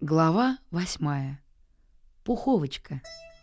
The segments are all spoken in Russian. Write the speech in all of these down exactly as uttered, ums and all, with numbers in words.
Глава восьмая. Пуховочка.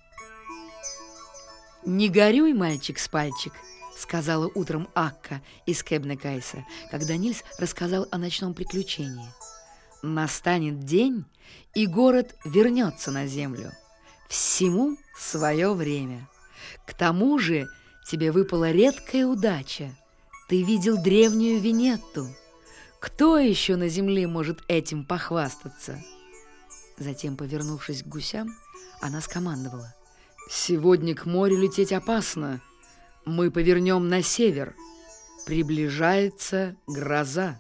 «Не горюй, мальчик с пальчик», — сказала утром Акка из Кебнекайса, когда Нильс рассказал о ночном приключении. «Настанет день, и город вернется на землю. Всему свое время. К тому же тебе выпала редкая удача. Ты видел древнюю Венетту. Кто еще на земле может этим похвастаться?» Затем, повернувшись к гусям, она скомандовала: «Сегодня к морю лететь опасно. Мы повернем на север. Приближается гроза».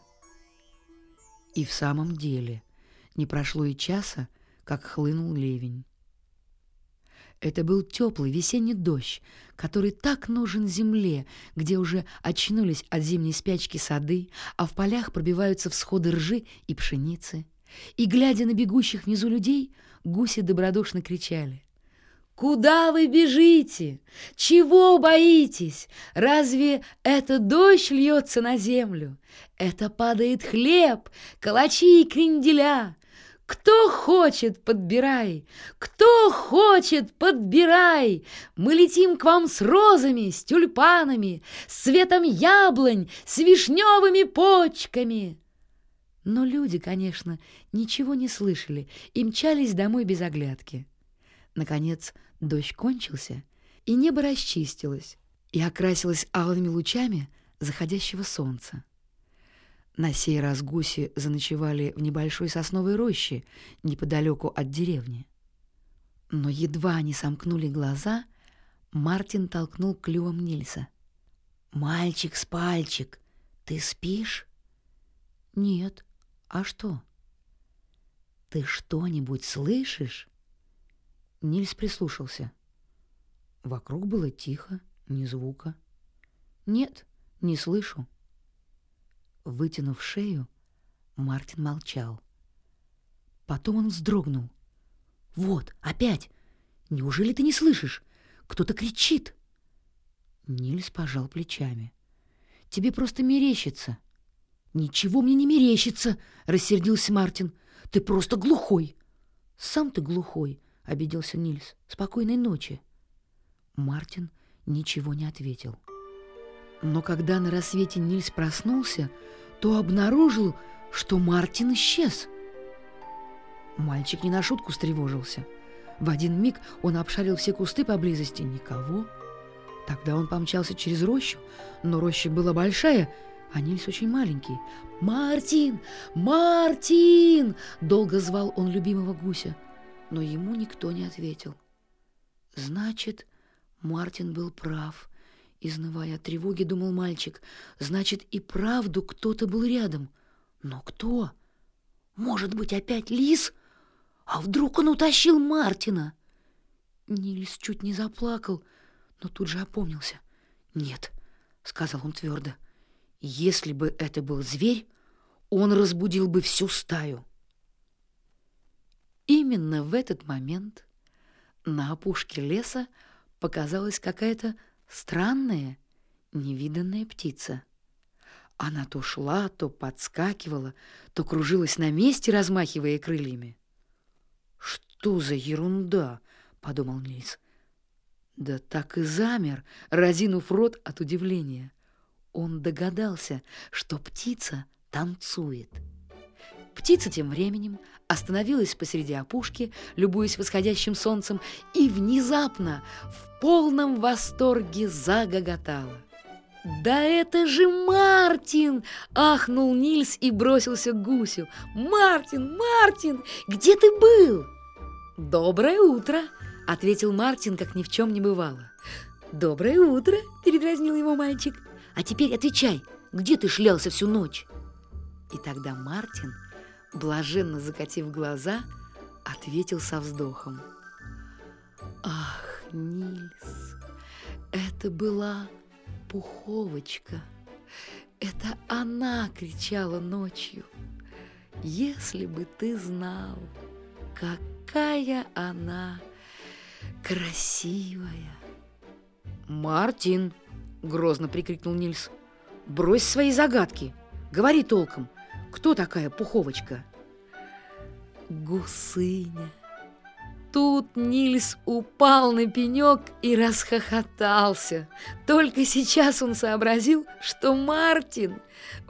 И в самом деле не прошло и часа, как хлынул ливень. Это был теплый весенний дождь, который так нужен земле, где уже очнулись от зимней спячки сады, а в полях пробиваются всходы ржи и пшеницы. И, глядя на бегущих внизу людей, гуси добродушно кричали: «Куда вы бежите? Чего боитесь? Разве это дождь льется на землю? Это падает хлеб, калачи и кренделя. Кто хочет, подбирай! Кто хочет, подбирай! Мы летим к вам с розами, с тюльпанами, с цветом яблонь, с вишневыми почками!» Но люди, конечно, ничего не слышали и мчались домой без оглядки. Наконец дождь кончился, и небо расчистилось и окрасилось алыми лучами заходящего солнца. На сей раз гуси заночевали в небольшой сосновой роще неподалеку от деревни. Но едва они сомкнули глаза, Мартин толкнул клювом Нильса. «Мальчик с пальчик, ты спишь?» «Нет. А что?» «Ты что-нибудь слышишь?» Нильс прислушался. Вокруг было тихо, ни звука. «Нет, не слышу». Вытянув шею, Мартин молчал. Потом он вздрогнул. «Вот, опять! Неужели ты не слышишь? Кто-то кричит!» Нильс пожал плечами. «Тебе просто мерещится». «Ничего мне не мерещится!» — рассердился Мартин. «Ты просто глухой!» «Сам ты глухой!» — обиделся Нильс. «Спокойной ночи!» Мартин ничего не ответил. Но когда на рассвете Нильс проснулся, то обнаружил, что Мартин исчез. Мальчик не на шутку встревожился. В один миг он обшарил все кусты поблизости. Никого. Тогда он помчался через рощу, но роща была большая, а Нильс очень маленький. «Мартин! Мартин!» — долго звал он любимого гуся, но ему никто не ответил. «Значит, Мартин был прав», — изнывая от тревоги, думал мальчик. «Значит, и правду кто-то был рядом. Но кто? Может быть, опять лис? А вдруг он утащил Мартина?» Нильс чуть не заплакал, но тут же опомнился. «Нет», — сказал он твердо, — «если бы это был зверь, он разбудил бы всю стаю». Именно в этот момент на опушке леса показалась какая-то странная, невиданная птица. Она то шла, то подскакивала, то кружилась на месте, размахивая крыльями. «Что за ерунда?» — подумал Нильс. Да так и замер, разинув рот от удивления. Он догадался, что птица танцует. Птица тем временем остановилась посреди опушки, любуясь восходящим солнцем, и внезапно в полном восторге загоготала. «Да это же Мартин!» — ахнул Нильс и бросился к гусю. «Мартин! Мартин! Где ты был?» «Доброе утро!» — ответил Мартин, как ни в чем не бывало. «Доброе утро!» — передразнил его мальчик. «А теперь отвечай, где ты шлялся всю ночь?» И тогда Мартин, блаженно закатив глаза, ответил со вздохом: «Ах, Нильс, это была Пуховочка. Это она кричала ночью. Если бы ты знал, какая она красивая!» «Мартин!» — грозно прикрикнул Нильс. «Брось свои загадки! Говори толком, кто такая Пуховочка?» гусыня. Тут Нильс упал на пенек и расхохотался. Только сейчас он сообразил, что Мартин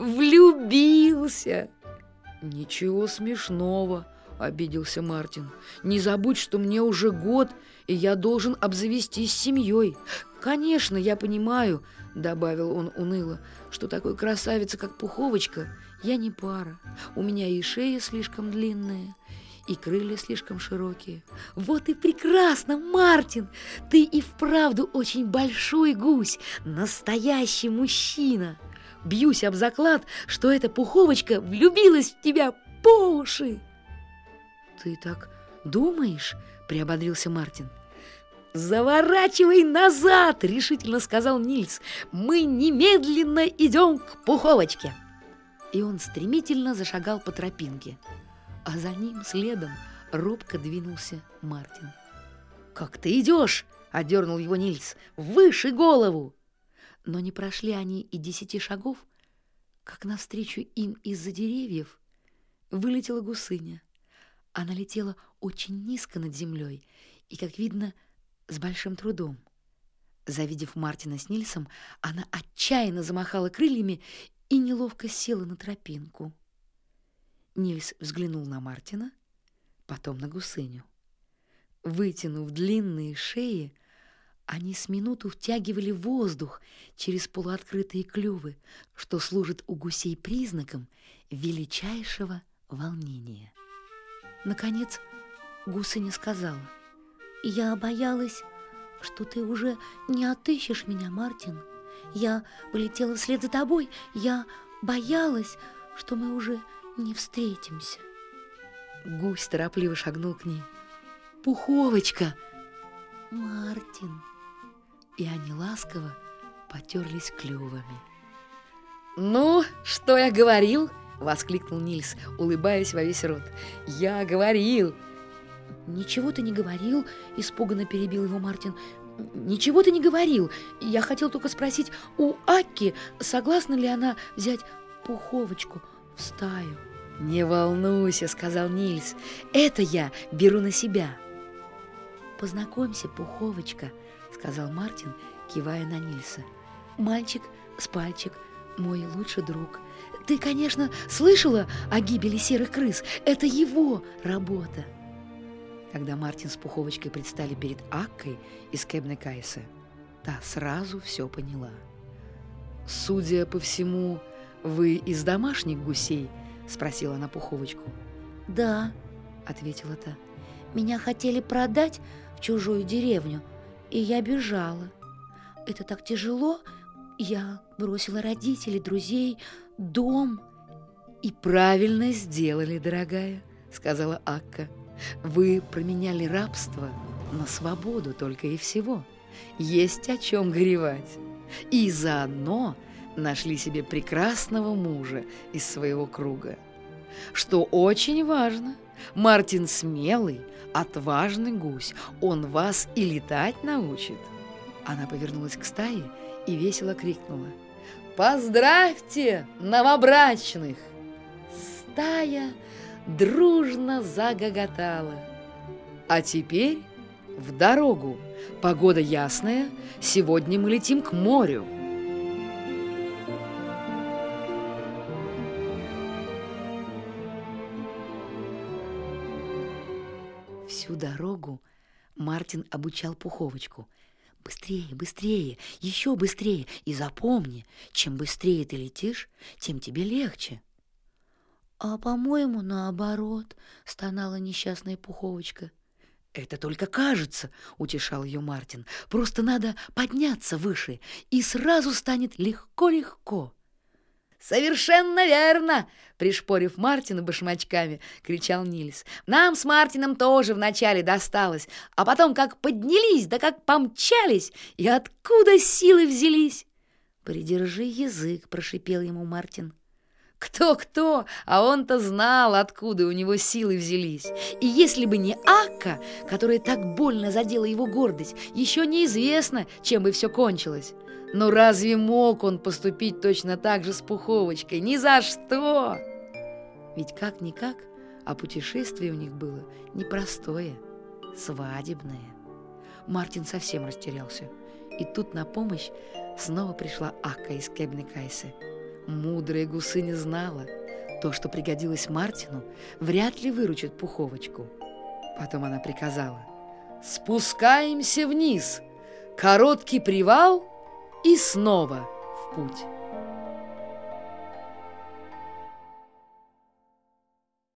влюбился. «Ничего смешного», — обиделся Мартин. «Не забудь, что мне уже год, и я должен обзавестись семьей. Конечно, я понимаю», — добавил он уныло, «что такой красавице, как Пуховочка, я не пара. У меня и шея слишком длинная, и крылья слишком широкие». «Вот и прекрасно, Мартин! Ты и вправду очень большой гусь, настоящий мужчина. Бьюсь об заклад, что эта Пуховочка влюбилась в тебя по уши». «Ты так думаешь?» — приободрился Мартин. «Заворачивай назад!» — решительно сказал Нильс. «Мы немедленно идем к Пуховочке!» И он стремительно зашагал по тропинке, а за ним следом робко двинулся Мартин. «Как ты идешь?» — одернул его Нильс. «Выше голову!» Но не прошли они и десяти шагов, как навстречу им из-за деревьев вылетела гусыня. Она летела очень низко над землей и, как видно, с большим трудом. Завидев Мартина с Нильсом, она отчаянно замахала крыльями и неловко села на тропинку. Нильс взглянул на Мартина, потом на гусыню. Вытянув длинные шеи, они с минуту втягивали воздух через полуоткрытые клювы, что служит у гусей признаком величайшего волнения. Наконец гусыня сказала: «Я боялась, что ты уже не отыщешь меня, Мартин. Я полетела вслед за тобой. Я боялась, что мы уже не встретимся». Гусь торопливо шагнул к ней. «Пуховочка!» «Мартин!» И они ласково потерлись клювами. «Ну, что я говорил?» — воскликнул Нильс, улыбаясь во весь рот. «Я говорил!» «Ничего ты не говорил», — испуганно перебил его Мартин. «Ничего ты не говорил. Я хотел только спросить у Акки, согласна ли она взять Пуховочку в стаю». «Не волнуйся», — сказал Нильс, — «это я беру на себя». «Познакомься, Пуховочка», — сказал Мартин, кивая на Нильса. «Мальчик с пальчик, мой лучший друг. Ты, конечно, слышала о гибели серых крыс. Это его работа». Когда Мартин с Пуховочкой предстали перед Аккой из Кэбнекайса, та сразу все поняла. «Судя по всему, вы из домашних гусей?» — спросила она Пуховочку. «Да», — ответила та. «Меня хотели продать в чужую деревню, и я бежала. Это так тяжело. Я бросила родителей, друзей, дом». «И правильно сделали, дорогая», — сказала Акка. «Вы променяли рабство на свободу только и всего. Есть о чем горевать. И заодно нашли себе прекрасного мужа из своего круга. Что очень важно, Мартин смелый, отважный гусь. Он вас и летать научит». Она повернулась к стае и весело крикнула: «Поздравьте новобрачных!» Стая дружно загоготала. «А теперь в дорогу. Погода ясная, сегодня мы летим к морю». Всю дорогу Мартин обучал Пуховочку: «Быстрее, быстрее, еще быстрее, и запомни, чем быстрее ты летишь, тем тебе легче». «А, по-моему, наоборот», — стонала несчастная Пуховочка. «Это только кажется», — утешал ее Мартин. «Просто надо подняться выше, и сразу станет легко-легко». «Совершенно верно!» — пришпорив Мартина башмачками, кричал Нильс. «Нам с Мартином тоже вначале досталось, а потом как поднялись, да как помчались, и откуда силы взялись!» «Придержи язык», — прошипел ему Мартин. Кто-кто, а он-то знал, откуда у него силы взялись. И если бы не Акка, которая так больно задела его гордость, еще неизвестно, чем бы все кончилось. Но разве мог он поступить точно так же с Пуховочкой? Ни за что! Ведь как-никак а путешествие у них было непростое, свадебное. Мартин совсем растерялся, и тут на помощь снова пришла Акка из Кебнекайсе. Мудрая гусыня знала, то, что пригодилось Мартину, вряд ли выручит пуховочку. Потом она приказала: «Спускаемся вниз, короткий привал и снова в путь».